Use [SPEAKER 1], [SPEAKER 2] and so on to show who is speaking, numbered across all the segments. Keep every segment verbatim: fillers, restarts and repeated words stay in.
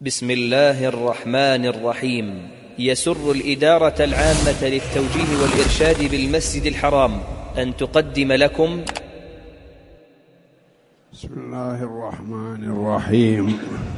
[SPEAKER 1] بسم الله الرحمن الرحيم. يسر الإدارة العامة للتوجيه والإرشاد بالمسجد الحرام أن تقدم لكم
[SPEAKER 2] بسم الله الرحمن الرحيم.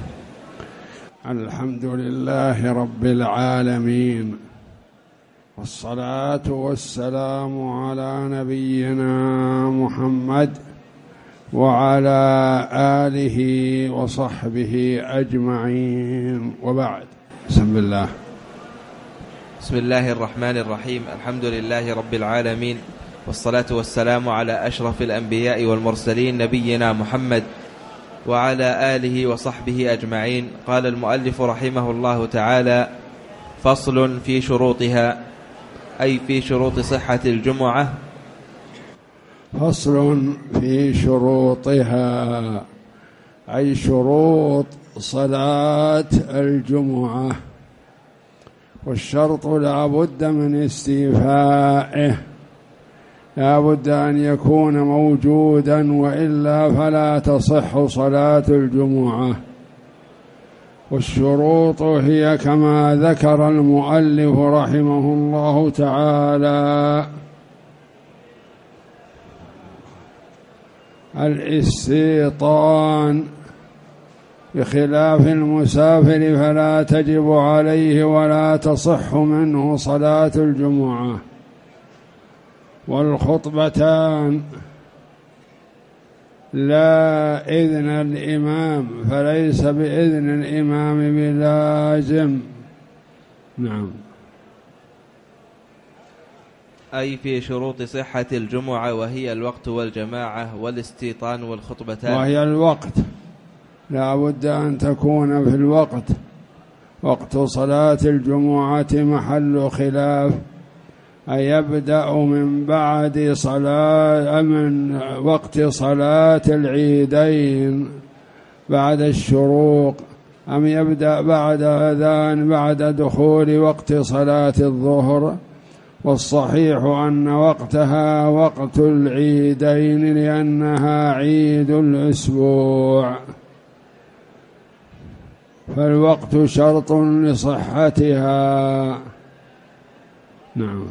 [SPEAKER 2] الحمد لله رب العالمين، والصلاة والسلام على نبينا محمد وعلى آله وصحبه أجمعين، وبعد. بسم الله.
[SPEAKER 3] بسم الله الرحمن الرحيم. الحمد لله رب العالمين، والصلاة والسلام على أشرف الأنبياء والمرسلين نبينا محمد وعلى آله وصحبه أجمعين. قال المؤلف رحمه الله تعالى: فصل في شروطها، أي في شروط صحة الجمعة.
[SPEAKER 2] فصل في شروطها، أي شروط صلاة الجمعة. والشرط لا بد من استيفائه، لا بد أن يكون موجودا، وإلا فلا تصح صلاة الجمعة. والشروط هي كما ذكر المؤلف رحمه الله تعالى: الاستيطان، بخلاف المسافر فلا تجب عليه ولا تصح منه صلاة الجمعة. والخطبتان، لا إذن الإمام، فليس بإذن الإمام بلازم. نعم.
[SPEAKER 3] أي في شروط صحة الجمعة، وهي الوقت والجماعة والاستيطان والخطبتان.
[SPEAKER 2] وهي الوقت، لا بد أن تكون في الوقت. وقت صلاة الجمعة محل خلاف، أي يبدأ من بعد صلاة من وقت صلاة العيدين بعد الشروق، أم يبدأ بعد أذان بعد دخول وقت صلاة الظهر. والصحيح أن وقتها وقت العيدين، لأنها عيد الأسبوع، فالوقت شرط لصحتها. نعم.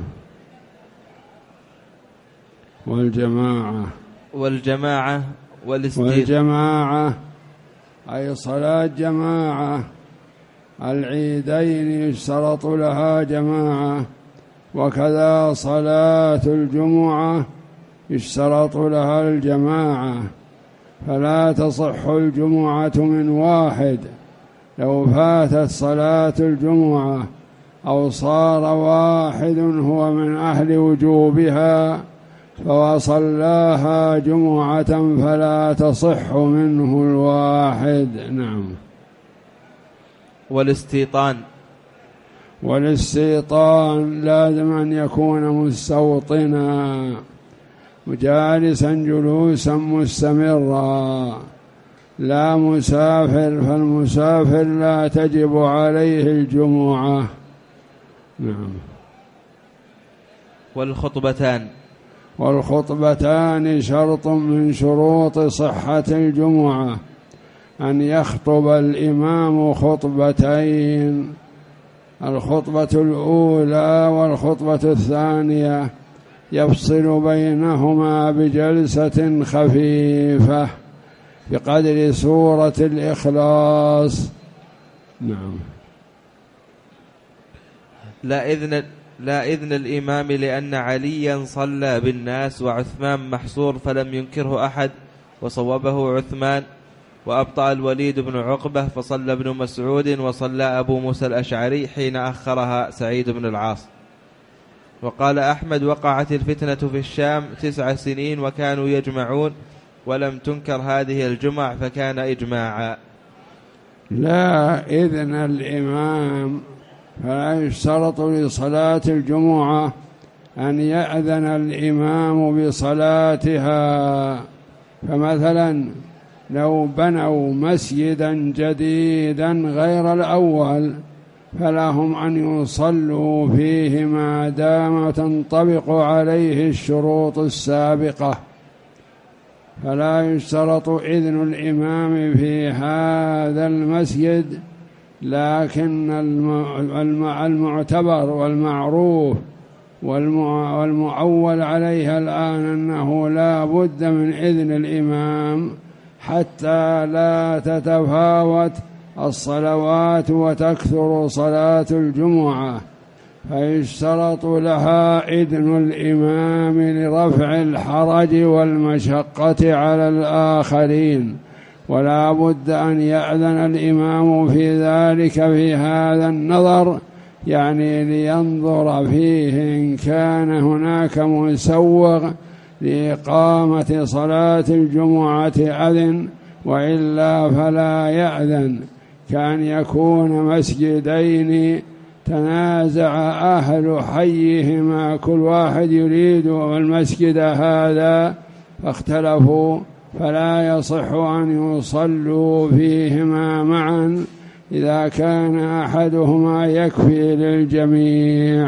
[SPEAKER 2] والجماعة
[SPEAKER 3] والجماعة والاستيطان.
[SPEAKER 2] والجماعة أي صلاة جماعة، العيدين يشترط لها جماعة، وكذا صلاة الجمعة يشترط لها الجماعة، فلا تصح الجمعة من واحد. لو فاتت صلاة الجمعة أو صار واحد هو من أهل وجوبها فوصلاها جمعة فلا تصح منه الواحد. نعم.
[SPEAKER 3] والاستيطان
[SPEAKER 2] والاستيطان لازم أن يكون مستوطنا، جالسا جلوسا مستمرا، لا مسافر، فالمسافر لا تجب عليه الجمعة. نعم.
[SPEAKER 3] والخطبتان
[SPEAKER 2] والخطبتان شرط من شروط صحة الجمعة، أن يخطب الإمام خطبتين، الخطبة الأولى والخطبة الثانية، يفصل بينهما بجلسة خفيفة بقدر سورة الإخلاص. نعم.
[SPEAKER 3] لا إذن لا إذن الإمام، لأن عليا صلى بالناس وعثمان محصور فلم ينكره أحد وصوبه عثمان، وأبطأ الوليد بن عقبة فصلى ابن مسعود، وصلى أبو موسى الأشعري حين أخرها سعيد بن العاص. وقال أحمد: وقعت الفتنة في الشام تسع سنين وكانوا يجمعون ولم تنكر هذه الجمع، فكان إجماعا.
[SPEAKER 2] لا إذن الإمام، فلا يشترط لصلاة الجمعة أن يأذن الإمام بصلاتها. فمثلا لو بنوا مسجدا جديدا غير الأول فلهم أن يصلوا فيه ما دام تنطبق عليه الشروط السابقة، فلا يشترط إذن الإمام في هذا المسجد لكن المعتبر والمعروف والمعول عليها الآن أنه لا بد من إذن الإمام حتى لا تتفاوت الصلوات وتكثر صلاة الجمعة، فيشترط لها إذن الإمام لرفع الحرج والمشقة على الآخرين، ولا بد أن يأذن الإمام في ذلك في هذا النظر، يعني لينظر فيه إن كان هناك مسوغ لإقامة صلاة الجمعة أذن، وإلا فلا يأذن. كان يكون مسجدين تنازع أهل حيهما، كل واحد يريد المسجد هذا فاختلفوا، فلا يصح أن يصلوا فيهما معا إذا كان أحدهما يكفي للجميع.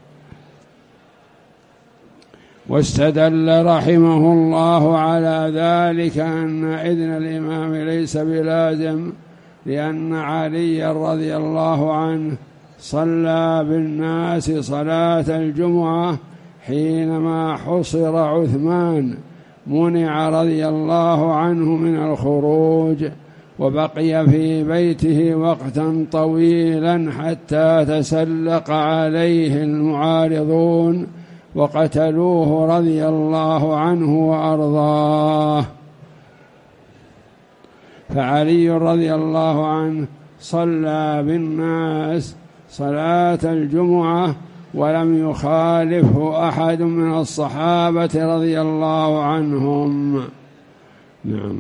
[SPEAKER 2] واستدل رحمه الله على ذلك أن إذن الإمام ليس بلازم، لأن علي رضي الله عنه صلى بالناس صلاة الجمعة حينما حصر عثمان، منع رضي الله عنه من الخروج، وبقي في بيته وقتا طويلا حتى تسلق عليه المعارضون وقتلوه رضي الله عنه وأرضاه. فعلي رضي الله عنه صلى بالناس صلاة الجمعة ولم يخالفه أحد من الصحابة رضي الله عنهم. نعم.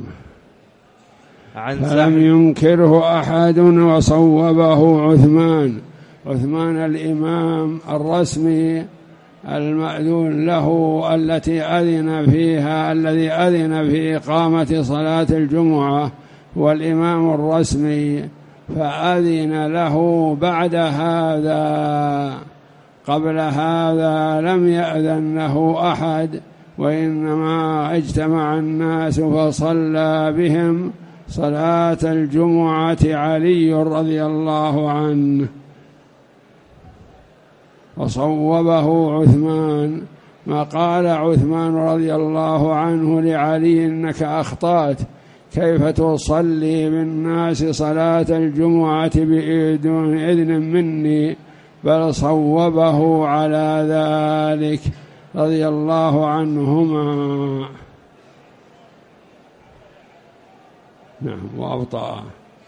[SPEAKER 2] فلم ينكره أحد وصوبه عثمان عثمان الإمام الرسمي المأذون له التي أذن فيها الذي أذن في إقامة صلاة الجمعة والإمام الرسمي، فأذن له بعد هذا، قبل هذا لم يأذن له أحد، وإنما اجتمع الناس فصلى بهم صلاة الجمعة علي رضي الله عنه. وصوبه عثمان، ما قال عثمان رضي الله عنه لعلي إنك أخطأت، كيف تصلي بالناس صلاة الجمعة بدون إذن مني، بل صوبه على ذلك رضي الله عنهما. نعم. وأبطأ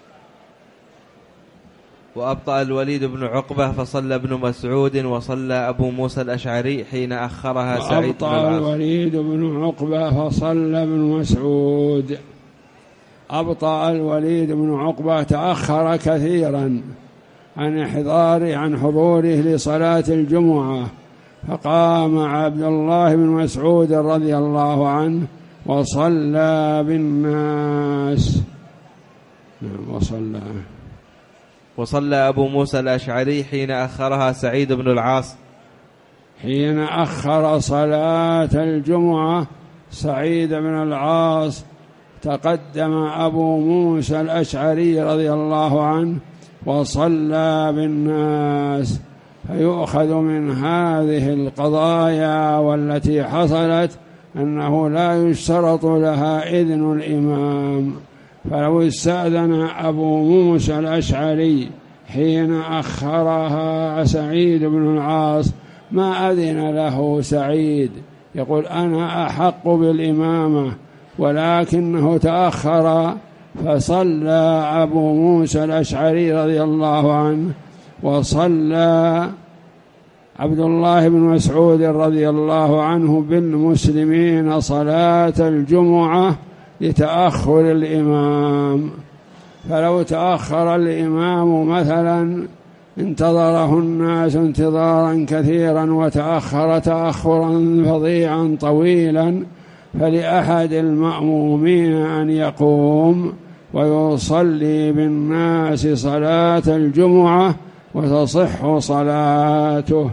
[SPEAKER 3] وأبطأ الوليد بن عقبة فصلى ابن مسعود وصلى أبو موسى الأشعري حين أخرها سعيد بن العاص.
[SPEAKER 2] أبطأ الوليد بن عقبة فصلى ابن مسعود. أبطأ الوليد بن عقبة، تأخر كثيرا عن إحضاره عن حضوره لصلاة الجمعة، فقام عبد الله بن مسعود رضي الله عنه وصلى بالناس. نعم. وصلى
[SPEAKER 3] وصلى أبو موسى الأشعري حين أخرها سعيد بن العاص.
[SPEAKER 2] حين أخر صلاة الجمعة سعيد بن العاص تقدم أبو موسى الأشعري رضي الله عنه وصلى بالناس. فيؤخذ من هذه القضايا والتي حصلت أنه لا يشترط لها إذن الإمام، فلو استأذن أبو موسى الأشعري حين أخرها سعيد بن العاص ما أذن له سعيد، يقول أنا أحق بالإمامة، ولكنه تأخر فصلى أبو موسى الأشعري رضي الله عنه، وصلى عبد الله بن مسعود رضي الله عنه بالمسلمين صلاة الجمعة لتأخر الإمام. فلو تأخر الإمام مثلا انتظره الناس انتظارا كثيرا وتأخر تأخرا فظيعا طويلا، فلأحد المأمومين أن يقوم ويصلي بالناس صلاة الجمعة وتصح صلاته.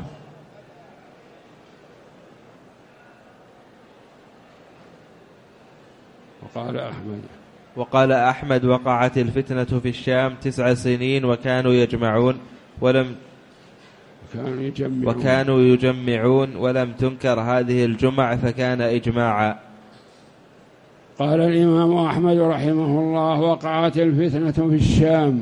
[SPEAKER 2] وقال أحمد
[SPEAKER 3] وقال أحمد وقعت الفتنة في الشام تسع سنين وكانوا يجمعون ولم
[SPEAKER 2] كانوا يجمعون
[SPEAKER 3] وكانوا يجمعون ولم تنكر هذه الجمع فكان إجماعا.
[SPEAKER 2] قال الإمام أحمد رحمه الله: وقعت الفتنة في الشام،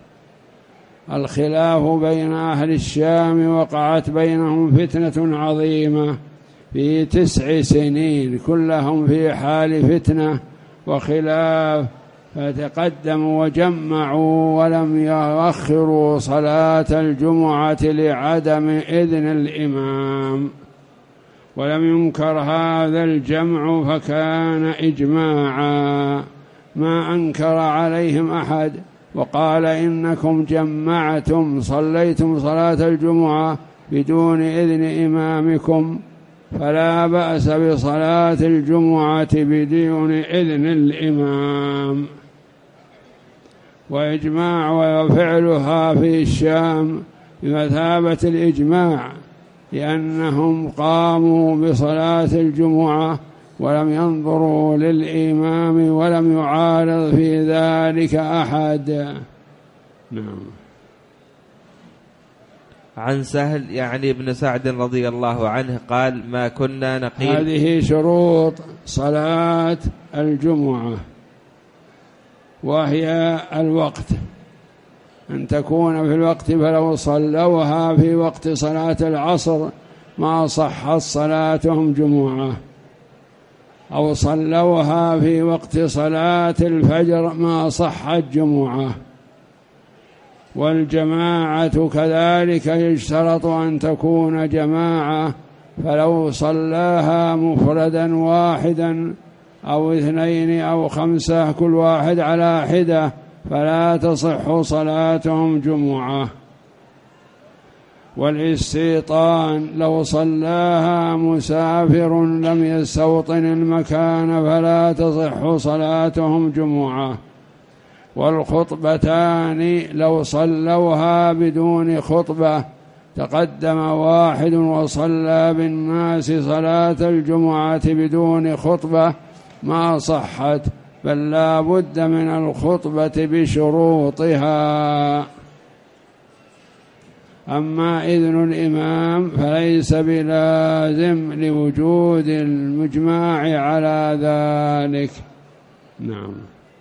[SPEAKER 2] الخلاف بين أهل الشام، وقعت بينهم فتنة عظيمة في تسع سنين كلهم في حال فتنة وخلاف، فتقدموا وجمعوا ولم يؤخروا صلاة الجمعة لعدم إذن الإمام، ولم ينكر هذا الجمع فكان إجماعا، ما أنكر عليهم أحد وقال إنكم جمعتم صليتم صلاة الجمعة بدون إذن إمامكم، فلا بأس بصلاة الجمعة بدون إذن الإمام. وإجماع وفعلها في الشام بمثابة الإجماع، لأنهم قاموا بصلاة الجمعة ولم ينظروا للإمام ولم يعارض في ذلك أحد. نعم.
[SPEAKER 3] عن سهل يعني ابن سعد رضي الله عنه قال: ما كنا نقيل.
[SPEAKER 2] هذه شروط صلاة الجمعة، وهي الوقت، أن تكون في الوقت، فلو صلوها في وقت صلاة العصر ما صحت صلاتهم جمعة، أو صلوها في وقت صلاة الفجر ما صحت جمعة. والجماعة كذلك يشترط أن تكون جماعة، فلو صلاها مفردا واحدا أو اثنين أو خمسة كل واحد على حدة فلا تصح صلاتهم جمعة. والاستيطان لو صلاها مسافر لم يستوطن المكان فلا تصح صلاتهم جمعة. والخطبتان لو صلوها بدون خطبة، تقدم واحد وصلى بالناس صلاة الجمعة بدون خطبة ما صحت، بل لا بد من الخطبة بشروطها. أما إذن الإمام فليس بلازم لوجود المجماع على ذلك. نعم.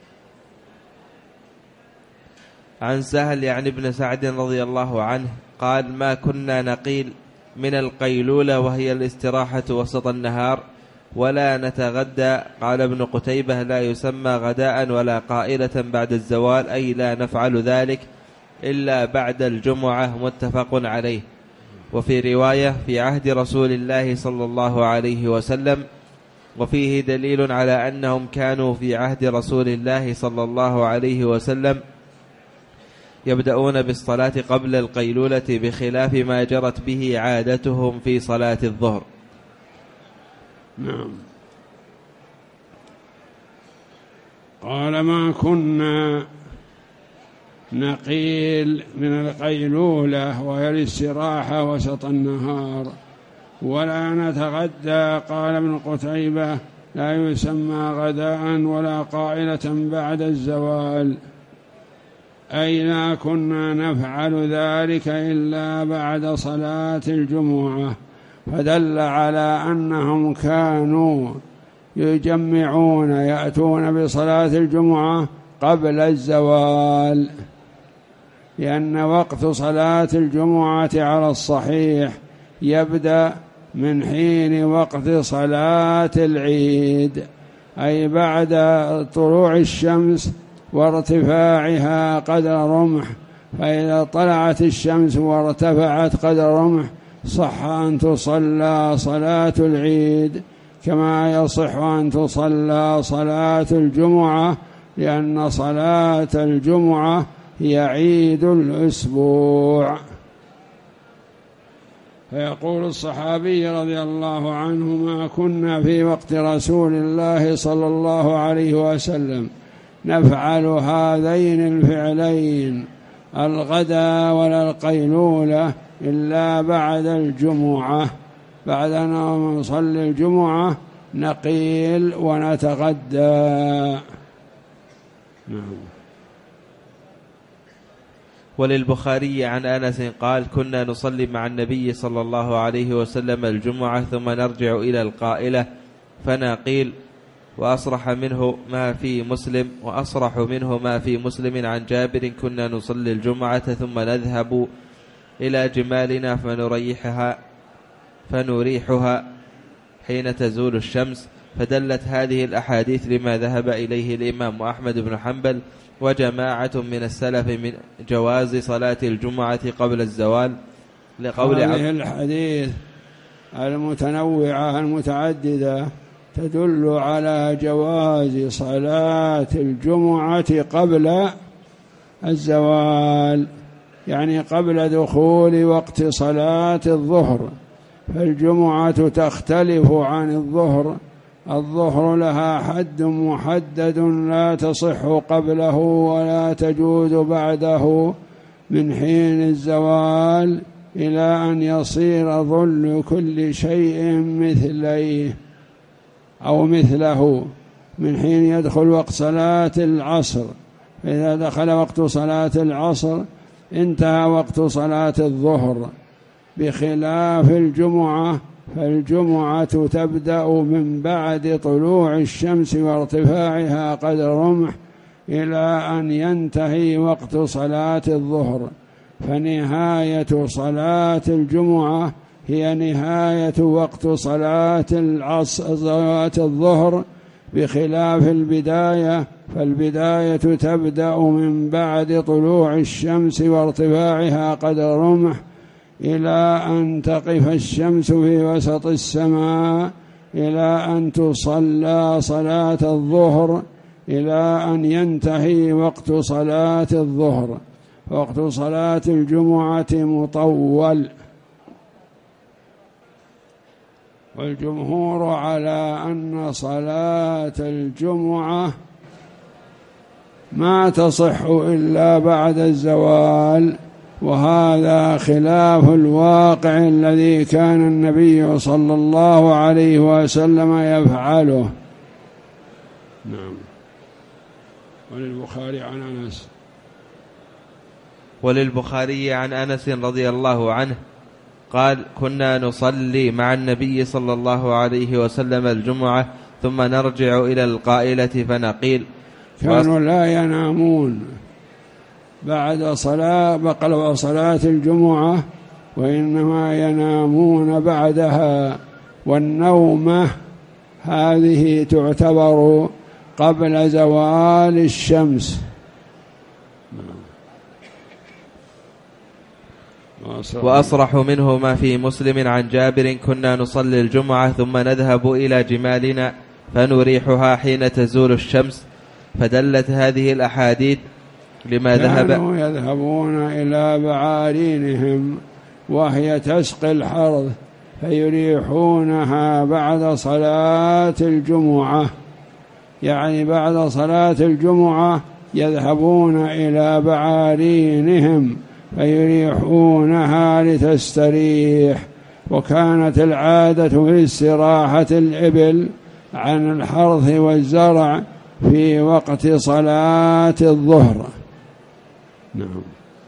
[SPEAKER 3] عن سهل يعني ابن سعد رضي الله عنه قال: ما كنا نقيل من القيلولة وهي الاستراحة وسط النهار ولا نتغدى. قال ابن قتيبة: لا يسمى غداء ولا قائلة بعد الزوال، أي لا نفعل ذلك إلا بعد الجمعة، متفق عليه. وفي رواية: في عهد رسول الله صلى الله عليه وسلم، وفيه دليل على أنهم كانوا في عهد رسول الله صلى الله عليه وسلم يبدأون بالصلاة قبل القيلولة بخلاف ما جرت به عادتهم في صلاة الظهر.
[SPEAKER 2] نعم. قال: ما كنا نقيل من القيلولة وهي الاستراحة وسط النهار ولا نتغدى. قال ابن قتيبة: لا يسمى غداء ولا قائلة بعد الزوال، أي لا كنا نفعل ذلك إلا بعد صلاة الجمعة، فدل على أنهم كانوا يجمعون يأتون بصلاة الجمعة قبل الزوال، لأن وقت صلاة الجمعة على الصحيح يبدأ من حين وقت صلاة العيد، أي بعد طلوع الشمس وارتفاعها قدر رمح، فإذا طلعت الشمس وارتفعت قدر رمح صح أن تصلى صلاة العيد، كما يصح أن تصلى صلاة الجمعة، لأن صلاة الجمعة هي عيد الأسبوع. فيقول الصحابي رضي الله عنه: ما كنا في وقت رسول الله صلى الله عليه وسلم نفعل هذين الفعلين الغداء ولا القيلولة إلا بعد الجمعة، بعد أن نصلي الجمعة نقيل ونتغدى. نعم.
[SPEAKER 3] وللبخاري عن أنس قال كنا نصلي مع النبي صلى الله عليه وسلم الجمعة ثم نرجع إلى القائلة فنقيل وأصرح منه ما في مسلم وأصرح منه ما في مسلم عن جابر كنا نصلي الجمعة ثم نذهب إلى جمالنا فنريحها فنريحها حين تزول الشمس. فدلت هذه الأحاديث لما ذهب إليه الإمام أحمد بن حنبل وجماعة من السلف من جواز صلاة الجمعة قبل الزوال لقول
[SPEAKER 2] هذه الحديث المتنوعة المتعددة تدل على جواز صلاة الجمعة قبل الزوال، يعني قبل دخول وقت صلاة الظهر. فالجمعة تختلف عن الظهر، الظهر لها حد محدد لا تصح قبله ولا تجوز بعده من حين الزوال إلى أن يصير ظل كل شيء مثليه أو مثله، من حين يدخل وقت صلاة العصر. فإذا دخل وقت صلاة العصر انتهى وقت صلاة الظهر، بخلاف الجمعة فالجمعة تبدأ من بعد طلوع الشمس وارتفاعها قدر رمح إلى أن ينتهي وقت صلاة الظهر. فنهاية صلاة الجمعة هي نهاية وقت صلاة العصر صلاة الظهر، بخلاف البداية فالبداية تبدأ من بعد طلوع الشمس وارتفاعها قدر رمح إلى أن تقف الشمس في وسط السماء إلى أن تصلى صلاة الظهر إلى أن ينتهي وقت صلاة الظهر. وقت صلاة الجمعة مطول، والجمهور على أن صلاة الجمعة ما تصح إلا بعد الزوال، وهذا خلاف الواقع الذي كان النبي صلى الله عليه وسلم يفعله. نعم. وللبخاري عن أنس
[SPEAKER 3] وللبخاري عن أنس رضي الله عنه قال كنا نصلي مع النبي صلى الله عليه وسلم الجمعة ثم نرجع إلى القائلة فنقيل.
[SPEAKER 2] كانوا لا ينامون بعد صلاة بقلب صلاة الجمعة، وإنما ينامون بعدها، والنومة هذه تعتبر قبل زوال الشمس.
[SPEAKER 3] وأصرح منه ما في مسلم عن جابر كنا نصلي الجمعة ثم نذهب إلى جمالنا فنريحها حين تزول الشمس. فدلت هذه الأحاديث لما ذهب
[SPEAKER 2] كانوا يذهبون إلى بعارينهم وهي تسقي الحرث فيريحونها بعد صلاة الجمعة، يعني بعد صلاة الجمعة يذهبون إلى بعارينهم فيريحونها لتستريح. وكانت العادة في استراحة الإبل عن الحرث والزرع في وقت صلاة الظهر. نعم.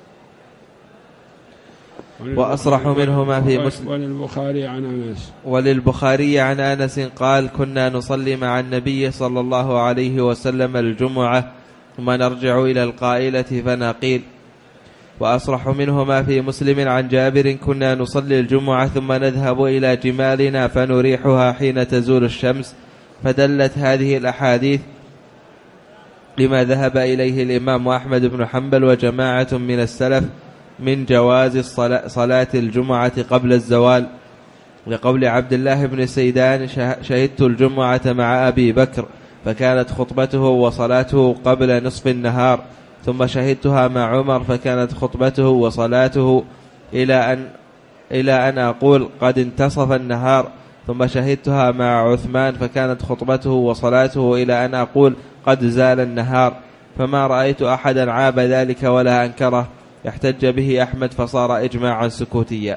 [SPEAKER 3] وأصرح منه ما في مسلم.
[SPEAKER 2] وللبخاري عن أنس
[SPEAKER 3] وللبخاري عن أنس قال كنا نصلي مع النبي صلى الله عليه وسلم الجمعة ثم نرجع إلى القائلة فنقيل. وأصرح منه ما في مسلم عن جابر كنا نصلي الجمعة ثم نذهب إلى جمالنا فنريحها حين تزول الشمس. فدلت هذه الأحاديث لما ذهب إليه الإمام أحمد بن حنبل وجماعة من السلف من جواز صلاة الجمعة قبل الزوال، لقول عبد الله بن سيدان شهدت الجمعة مع أبي بكر فكانت خطبته وصلاته قبل نصف النهار، ثم شهدتها مع عمر فكانت خطبته وصلاته إلى أن إلى أن أقول قد انتصف النهار، ثم شهدتها مع عثمان فكانت خطبته وصلاته إلى أن أقول قد زال النهار. فما رأيت أحدا عاب ذلك ولا أنكره، يحتج به أحمد فصار إجماعا سكوتيا.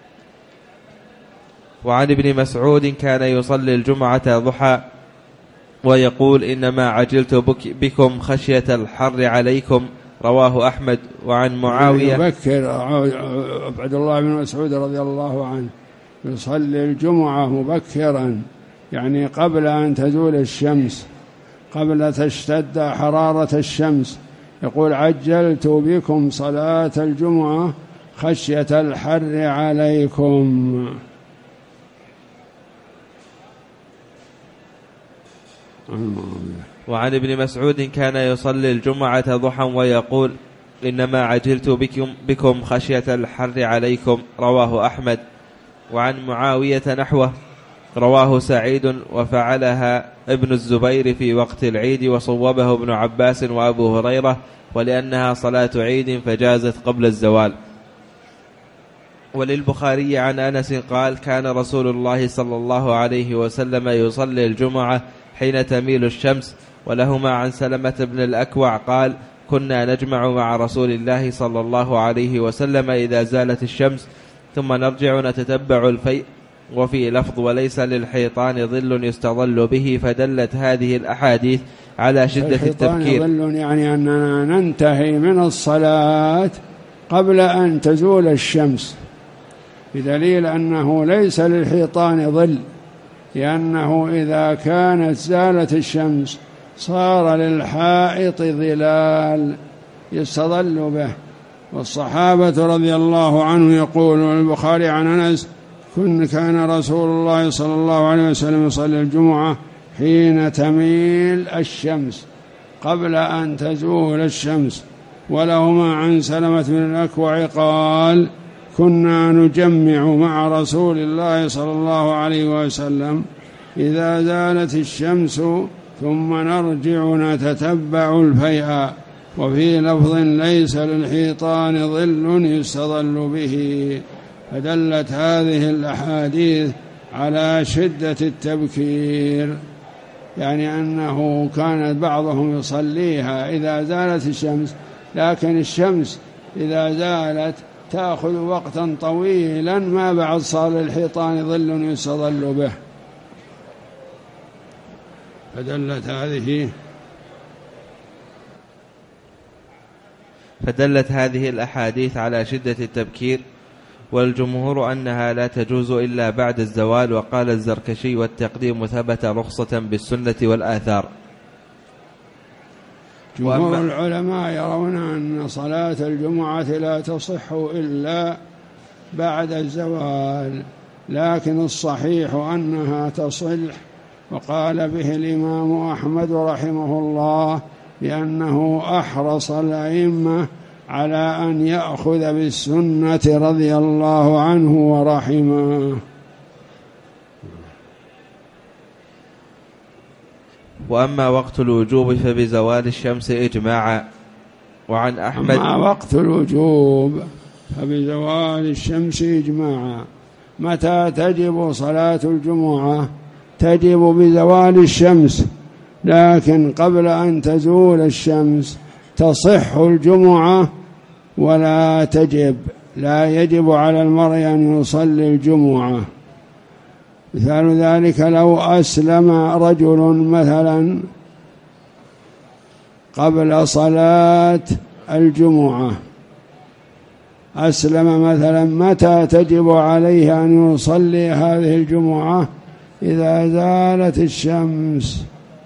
[SPEAKER 3] وعن ابن مسعود كان يصلي الجمعة ضحى ويقول إنما عجلت بكم خشية الحر عليكم، رواه أحمد. وعن معاوية
[SPEAKER 2] يبكر عبد الله بن مسعود رضي الله عنه يصلي الجمعة مبكرا، يعني قبل أن تزول الشمس، قبل تشتد حرارة الشمس، يقول عجلت بكم صلاة الجمعة خشية الحر عليكم.
[SPEAKER 3] وعن ابن مسعود كان يصلي الجمعة ضحى ويقول إنما عجلت بكم, بكم خشية الحر عليكم، رواه أحمد. وعن معاوية نحوه، رواه سعيد وفعلها ابن الزبير في وقت العيد، وصوبه ابن عباس وأبو هريرة، ولأنها صلاة عيد فجازت قبل الزوال. وللبخاري عن أنس قال كان رسول الله صلى الله عليه وسلم يصلي الجمعة حين تميل الشمس. ولهما عن سلمة بن الأكوع قال كنا نجمع مع رسول الله صلى الله عليه وسلم إذا زالت الشمس ثم نرجع نتتبع الفيء. وفي لفظ وليس للحيطان ظل يستظل به، فدلت هذه الأحاديث على شدة التبكير.
[SPEAKER 2] ظل يعني أننا ننتهي من الصلاة قبل أن تزول الشمس، بدليل أنه ليس للحيطان ظل، لأنه إذا كانت زالت الشمس صار للحائط ظلال يستظل به. والصحابة رضي الله عنه يقول البخاري عن أنس كن كان رسول الله صلى الله عليه وسلم يصلي الجمعة حين تميل الشمس قبل أن تزول الشمس. ولهما عن سلمة بن الأكوع قال كنا نجمع مع رسول الله صلى الله عليه وسلم إذا زالت الشمس ثم نرجع نتتبع الفيء. وفي لفظ ليس للحيطان ظل يستظل به. فدلت هذه الأحاديث على شدة التبكير، يعني أنه كان بعضهم يصليها إذا زالت الشمس، لكن الشمس إذا زالت تأخذ وقتا طويلا ما بعد صار للحيطان ظل يستظل به. فدلت هذه
[SPEAKER 3] فدلت هذه الأحاديث على شدة التبكير، والجمهور أنها لا تجوز إلا بعد الزوال. وقال الزركشي والتقديم ثبت رخصة بالسنة والآثار.
[SPEAKER 2] جمهور العلماء يرون أن صلاة الجمعة لا تصح إلا بعد الزوال، لكن الصحيح أنها تصح، وقال به الإمام أحمد رحمه الله لأنه أحرص الأئمة على أن يأخذ بالسنة رضي الله عنه ورحمه.
[SPEAKER 3] وأما وقت الوجوب فبزوال الشمس إجماعا. وعن أحمد
[SPEAKER 2] أما وقت الوجوب فبزوال الشمس إجماعا. متى تجب صلاة الجمعة؟ تجب بزوال الشمس، لكن قبل أن تزول الشمس تصح الجمعة ولا تجب، لا يجب على المرء أن يصلي الجمعة. مثال ذلك لو أسلم رجل مثلا قبل صلاة الجمعة، أسلم مثلا، متى تجب عليه أن يصلي هذه الجمعة؟ إذا زالت الشمس.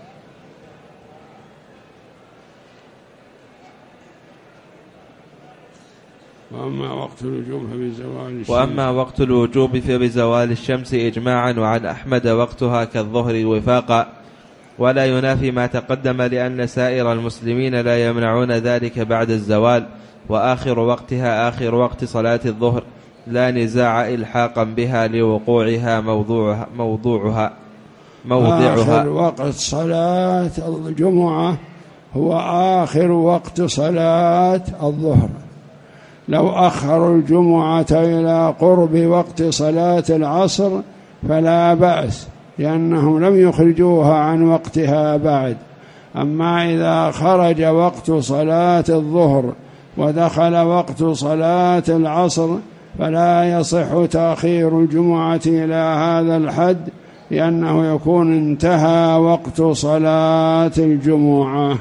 [SPEAKER 2] وأما وقت الوجوب فبزوال الشمس
[SPEAKER 3] وأما وقت الوجوب فبزوال الشمس إجماعا. وعن أحمد وقتها كالظهر وفاقا، ولا ينافي ما تقدم، لأن سائر المسلمين لا يمنعون ذلك بعد الزوال. وآخر وقتها آخر وقت صلاة الظهر، لا نزاع إلحاقا بها لوقوعها موضوعها موضوعها موضعها.
[SPEAKER 2] آخر وقت صلاة الجمعة هو آخر وقت صلاة الظهر. لو أخروا الجمعة إلى قرب وقت صلاة العصر فلا بأس، لأنهم لم يخرجوها عن وقتها بعد. أما إذا خرج وقت صلاة الظهر ودخل وقت صلاة العصر فلا يصح تأخير الجمعة إلى هذا الحد، لأنه يكون انتهى وقت صلاة الجمعة.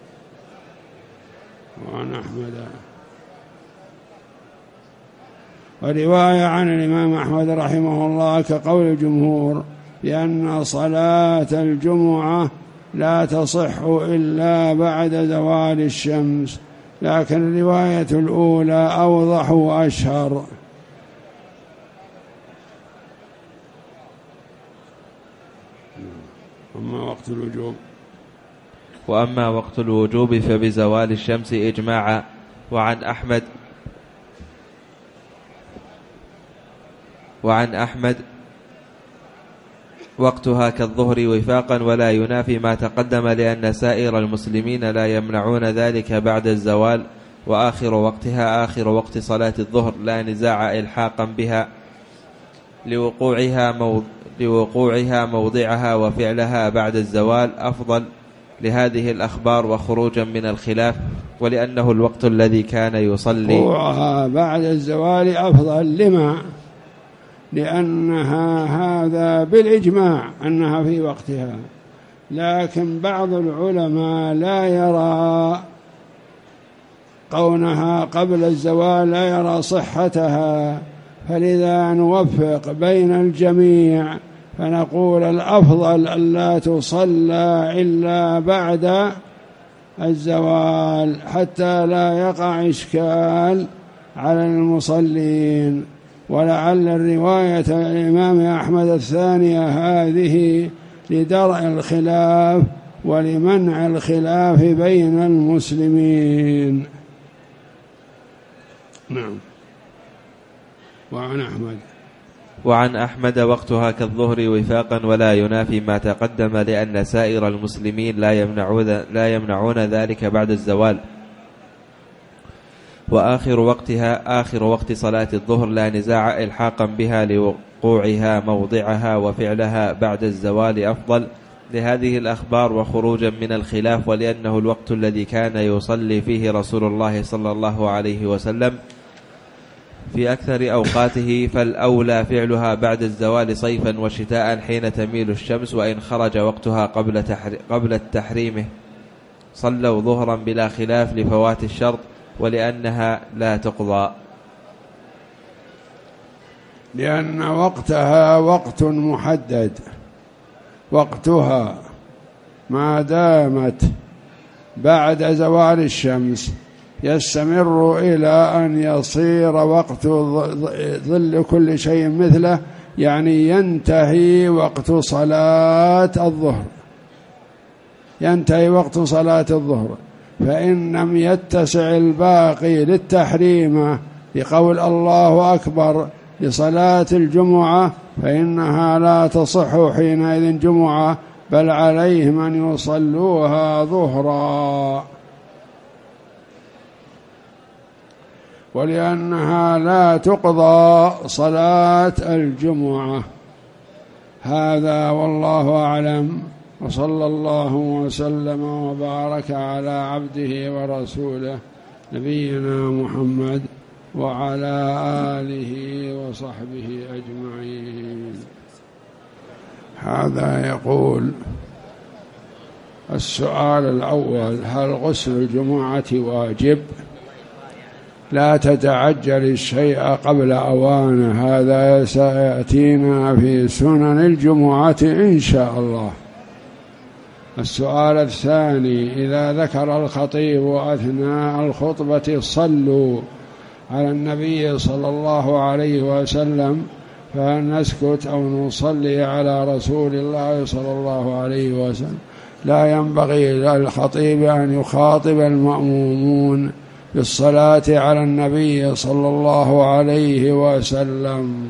[SPEAKER 2] وعن أحمد ورواية عن الإمام أحمد رحمه الله كقول الجمهور بأن صلاة الجمعة لا تصح إلا بعد زوال الشمس، لكن الرواية الأولى أوضح وأشهر. أما وقت الوجوب
[SPEAKER 3] وأما وقت الوجوب فبزوال الشمس إجماعا. وعن أحمد وعن أحمد وقتها كالظهر وفاقا ولا ينافي ما تقدم، لأن سائر المسلمين لا يمنعون ذلك بعد الزوال. وآخر وقتها آخر وقت صلاة الظهر لا نزاع إلحاقا بها لوقوعها, موض... لوقوعها موضعها وفعلها بعد الزوال أفضل لهذه الأخبار وخروجا من الخلاف، ولأنه الوقت الذي كان يصلي
[SPEAKER 2] وقوعها بعد الزوال أفضل. لما؟ لأنها هذا بالإجماع أنها في وقتها، لكن بعض العلماء لا يرى كونها قبل الزوال، لا يرى صحتها، فلذا نوفق بين الجميع فنقول الأفضل ألا تصلى إلا بعد الزوال حتى لا يقع إشكال على المصلين. ولعل الرواية الإمام أحمد الثانية هذه لدرء الخلاف ولمنع الخلاف بين المسلمين. نعم. وعن أحمد
[SPEAKER 3] وعن أحمد وقتها كالظهر وفاقا ولا ينافي ما تقدم، لأن سائر المسلمين لا يمنعون, لا يمنعون ذلك بعد الزوال. وآخر وقتها آخر وقت صلاة الظهر لا نزاع إلحاقا بها لوقوعها موضعها وفعلها بعد الزوال أفضل لهذه الأخبار وخروجا من الخلاف، ولأنه الوقت الذي كان يصلي فيه رسول الله صلى الله عليه وسلم في أكثر أوقاته، فالأولى فعلها بعد الزوال صيفا وشتاء حين تميل الشمس. وإن خرج وقتها قبل, تحري قبل التحريمه صلوا ظهرا بلا خلاف لفوات الشرط ولأنها لا تقضى،
[SPEAKER 2] لأن وقتها وقت محدد. وقتها ما دامت بعد زوال الشمس يستمر إلى أن يصير وقت ظل كل شيء مثله، يعني ينتهي وقت صلاة الظهر، ينتهي وقت صلاة الظهر. فإن لم يتسع الباقي للتحريم بقول الله أكبر لصلاة الجمعة فإنها لا تصح حينئذ جمعة، بل عليهم أن يصلوها ظهرا، ولأنها لا تقضى صلاة الجمعة. هذا والله أعلم، وصلى الله وسلم وبارك على عبده ورسوله نبينا محمد وعلى آله وصحبه أجمعين. هذا يقول السؤال الأول: هل غسل الجمعة واجب؟ لا تتعجل الشيء قبل أوانه، هذا سيأتينا في سنن الجمعة إن شاء الله. السؤال الثاني: إذا ذكر الخطيب أثناء الخطبة صلوا على النبي صلى الله عليه وسلم، فهل نسكت أو نصلي على رسول الله صلى الله عليه وسلم؟ لا ينبغي للخطيب أن يخاطب المأمومون بالصلاة على النبي صلى الله عليه وسلم.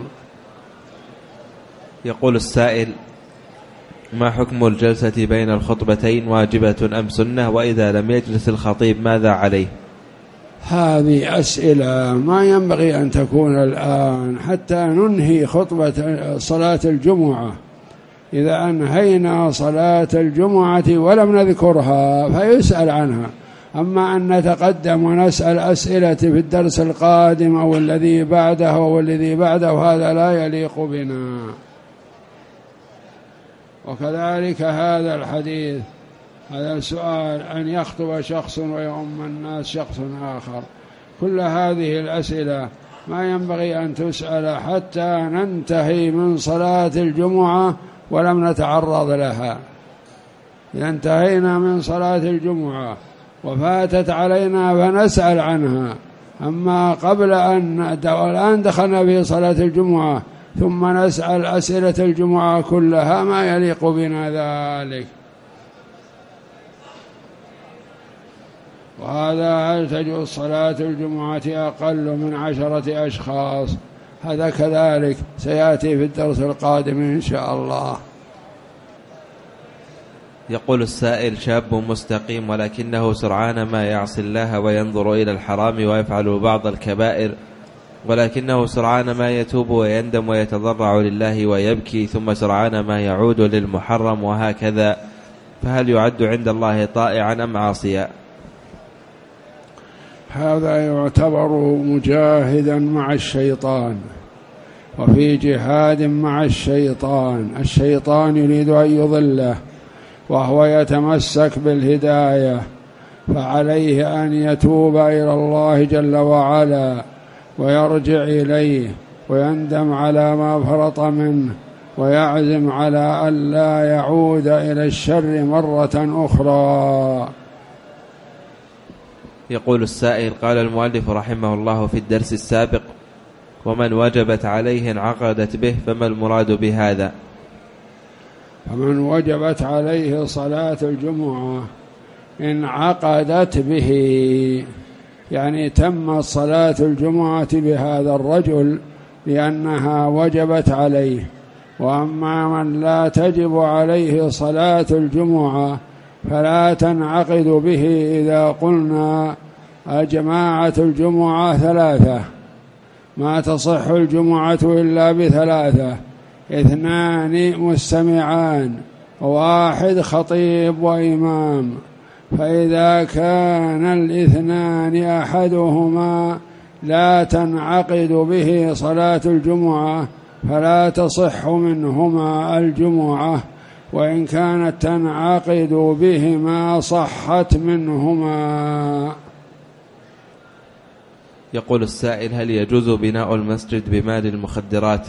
[SPEAKER 3] يقول السائل: ما حكم الجلسة بين الخطبتين، واجبة أم سنة؟ وإذا لم يجلس الخطيب ماذا عليه؟
[SPEAKER 2] هذه أسئلة ما ينبغي أن تكون الآن حتى ننهي خطبة صلاة الجمعة. إذا أنهينا صلاة الجمعة ولم نذكرها فيسأل عنها، أما أن نتقدم ونسأل أسئلة في الدرس القادم أو الذي بعده أو الذي بعده هذا لا يليق بنا. وكذلك هذا الحديث، هذا السؤال أن يخطب شخص ويؤم الناس شخص آخر، كل هذه الأسئلة ما ينبغي أن تسأل حتى ننتهي من صلاة الجمعة ولم نتعرض لها. إذا انتهينا من صلاة الجمعة وفاتت علينا فنسأل عنها، أما قبل أن الآن دخلنا في صلاة الجمعة ثم نسأل أسئلة الجمعة كلها ما يليق بنا ذلك. وهذا هل تجوز صلاة الجمعة أقل من عشرة أشخاص؟ هذا كذلك سيأتي في الدرس القادم إن شاء الله.
[SPEAKER 3] يقول السائل: شاب مستقيم ولكنه سرعان ما يعصي الله وينظر إلى الحرام ويفعل بعض الكبائر، ولكنه سرعان ما يتوب ويندم ويتضرع لله ويبكي، ثم سرعان ما يعود للمحرم وهكذا، فهل يعد عند الله طائعا أم عاصيا؟
[SPEAKER 2] هذا يعتبر مجاهدا مع الشيطان، وفي جهاد مع الشيطان. الشيطان يريد أن يضله وهو يتمسك بالهداية، فعليه أن يتوب إلى الله جل وعلا ويرجع إليه ويندم على ما فرط منه ويعزم على أن لا يعود إلى الشر مرة أخرى.
[SPEAKER 3] يقول السائل: قال المؤلف رحمه الله في الدرس السابق: ومن وجبت عليه انعقدت به، فما المراد بهذا؟
[SPEAKER 2] فمن وجبت عليه صلاة الجمعة انعقدت به، يعني تمت صلاة الجمعة بهذا الرجل لأنها وجبت عليه. وأما من لا تجب عليه صلاة الجمعة فلا تنعقد به. إذا قلنا جماعة الجمعة ثلاثة، ما تصح الجمعة إلا بثلاثة: اثنان مستمعان، واحد خطيب وإمام. فإذا كان الاثنان أحدهما لا تنعقد به صلاة الجمعة فلا تصح منهما الجمعة، وإن كانت تنعقد بهما صحت منهما.
[SPEAKER 3] يقول السائل: هل يجوز بناء المسجد بمال المخدرات؟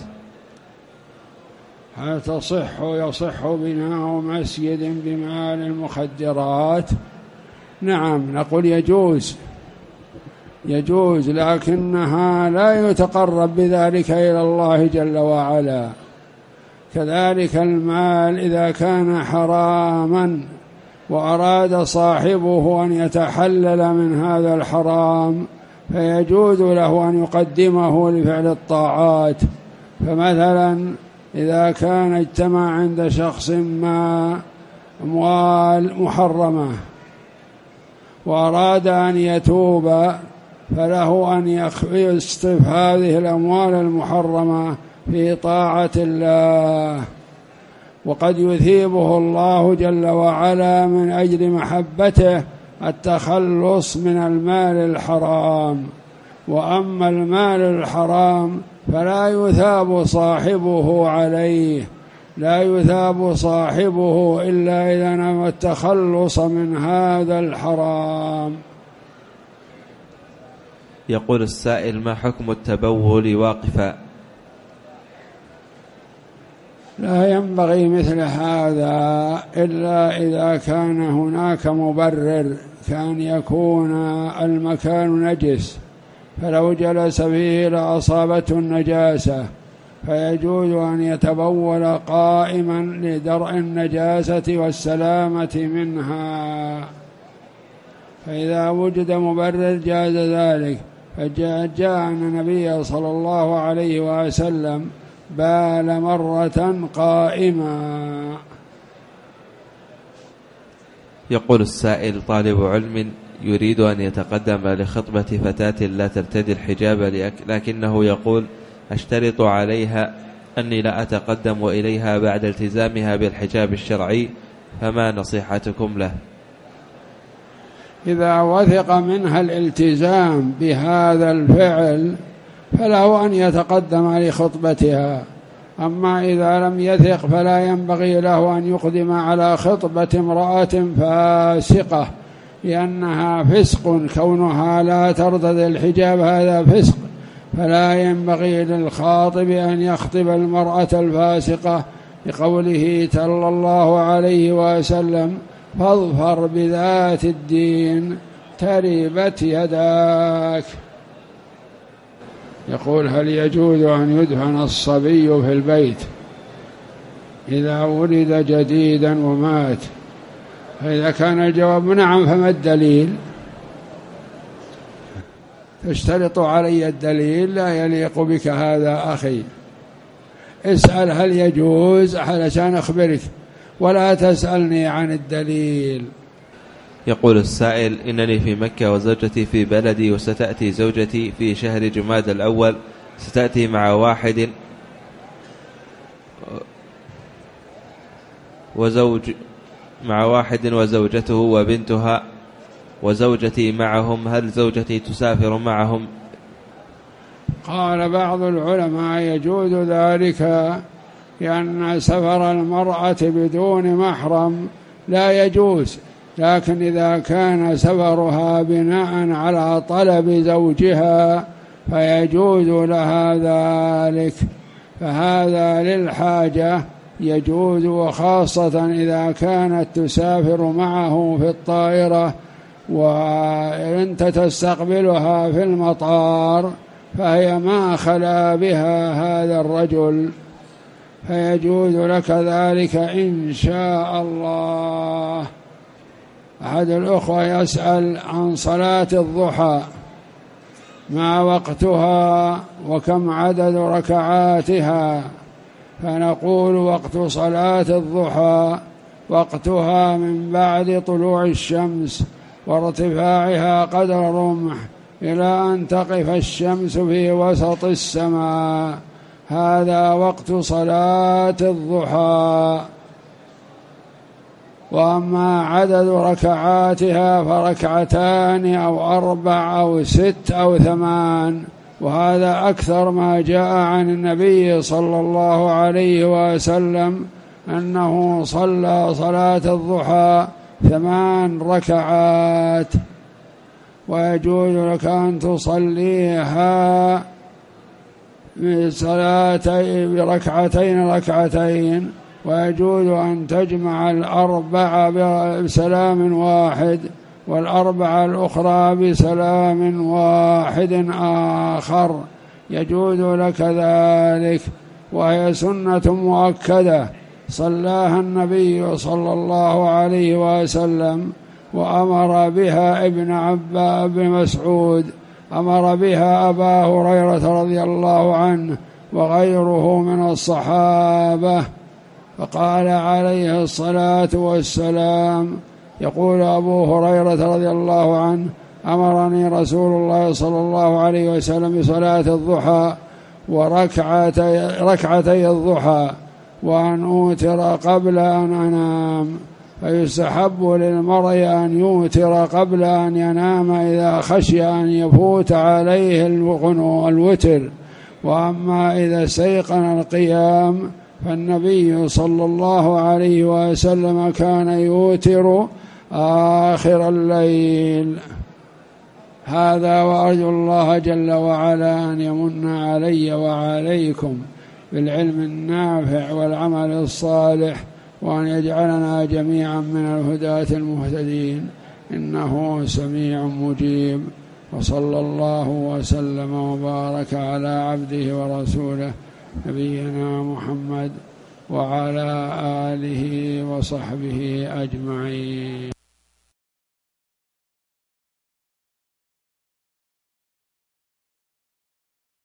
[SPEAKER 2] هل تصح يصح بناء مسجد بمال المخدرات؟ نعم، نقول يجوز يجوز، لكنها لا يتقرب بذلك إلى الله جل وعلا. كذلك المال إذا كان حراما وأراد صاحبه أن يتحلل من هذا الحرام فيجوز له أن يقدمه لفعل الطاعات. فمثلا إذا كان اجتمع عند شخص ما أموال محرمة وأراد أن يتوب فله أن يصرف هذه الأموال المحرمة في طاعة الله، وقد يثيبه الله جل وعلا من أجل محبته التخلص من المال الحرام. وأما المال الحرام فلا يثاب صاحبه عليه، لا يثاب صاحبه إلا إذا نوى التخلص من هذا الحرام.
[SPEAKER 3] يقول السائل: ما حكم التبول واقفا؟
[SPEAKER 2] لا ينبغي مثل هذا إلا إذا كان هناك مبرر، كان يكون المكان نجس فلو جلس فيه لأصابته النجاسة، فيجوز أن يتبول قائما لدرء النجاسة والسلامة منها. فإذا وجد مبرر جاز ذلك. فجاء أن النبي صلى الله عليه وسلم بال مرة قائما.
[SPEAKER 3] يقول السائل: طالب علم يريد أن يتقدم لخطبة فتاة لا ترتدي الحجاب، لكنه يقول: أشترط عليها أني لا أتقدم إليها بعد التزامها بالحجاب الشرعي، فما نصيحتكم له؟
[SPEAKER 2] إذا وثق منها الالتزام بهذا الفعل فله أن يتقدم لخطبتها، أما إذا لم يثق فلا ينبغي له أن يقدم على خطبة امرأة فاسقة، لأنها فسق، كونها لا ترتدي الحجاب هذا فسق، فلا ينبغي للخاطب أن يخطب المرأة الفاسقة، لقوله صلى الله عليه وسلم: فاظفر بذات الدين تربت يداك. يقول: هل يجوز أن يدفن الصبي في البيت إذا ولد جديدا ومات؟ فإذا كان الجواب نعم فما الدليل؟ تشترط علي الدليل، لا يليق بك هذا أخي. اسأل هل يجوز علشان أخبرك، ولا تسألني عن الدليل.
[SPEAKER 3] يقول السائل: إنني في مكة وزوجتي في بلدي، وستأتي زوجتي في شهر جماد الأول، ستأتي مع واحد وزوج مع واحد وزوجته وبنتها، وزوجتي معهم، هل زوجتي تسافر معهم؟
[SPEAKER 2] قال بعض العلماء: يجوز ذلك، لأن سفر المرأة بدون محرم لا يجوز، لكن إذا كان سفرها بناء على طلب زوجها فيجوز لها ذلك، فهذا للحاجة يجوز، وخاصة إذا كانت تسافر معه في الطائرة وأنت تستقبلها في المطار فهي ما خلا بها هذا الرجل، فيجوز لك ذلك إن شاء الله. أحد الأخوة يسأل عن صلاة الضحى، ما وقتها وكم عدد ركعاتها؟ فنقول: وقت صلاة الضحى وقتها من بعد طلوع الشمس وارتفاعها قدر رمح إلى أن تقف الشمس في وسط السماء، هذا وقت صلاة الضحى. وأما عدد ركعاتها فركعتان أو أربع أو ست أو ثمان، وهذا أكثر ما جاء عن النبي صلى الله عليه وسلم أنه صلى صلاة الضحى ثمان ركعات. ويجوز لك أن تصليها بصلاتين بركعتين ركعتين، ويجوز أن تجمع الأربع بسلام واحد والأربعة الأخرى بسلام واحد آخر، يجوز لك ذلك، وهي سنة مؤكدة صلاها النبي صلى الله عليه وسلم، وأمر بها ابن عباس بن مسعود، أمر بها أبا هريرة رضي الله عنه وغيره من الصحابة. فقال عليه الصلاة والسلام، يقول أبو هريرة رضي الله عنه: أمرني رسول الله صلى الله عليه وسلم بصلاة الضحى وركعتي ركعتي الضحى وأن أوتر قبل أن أنام. فيستحب للمرء أن يوتر قبل أن ينام إذا خشي أن يفوت عليه الوتر. وأما إذا استيقن القيام فالنبي صلى الله عليه وسلم كان يوتر آخر الليل. هذا، وأرجو الله جل وعلا أن يمن علي وعليكم بالعلم النافع والعمل الصالح، وأن يجعلنا جميعا من الهداة المهتدين، إنه سميع مجيب. وصلى الله وسلم وبارك على عبده ورسوله نبينا محمد وعلى آله وصحبه أجمعين.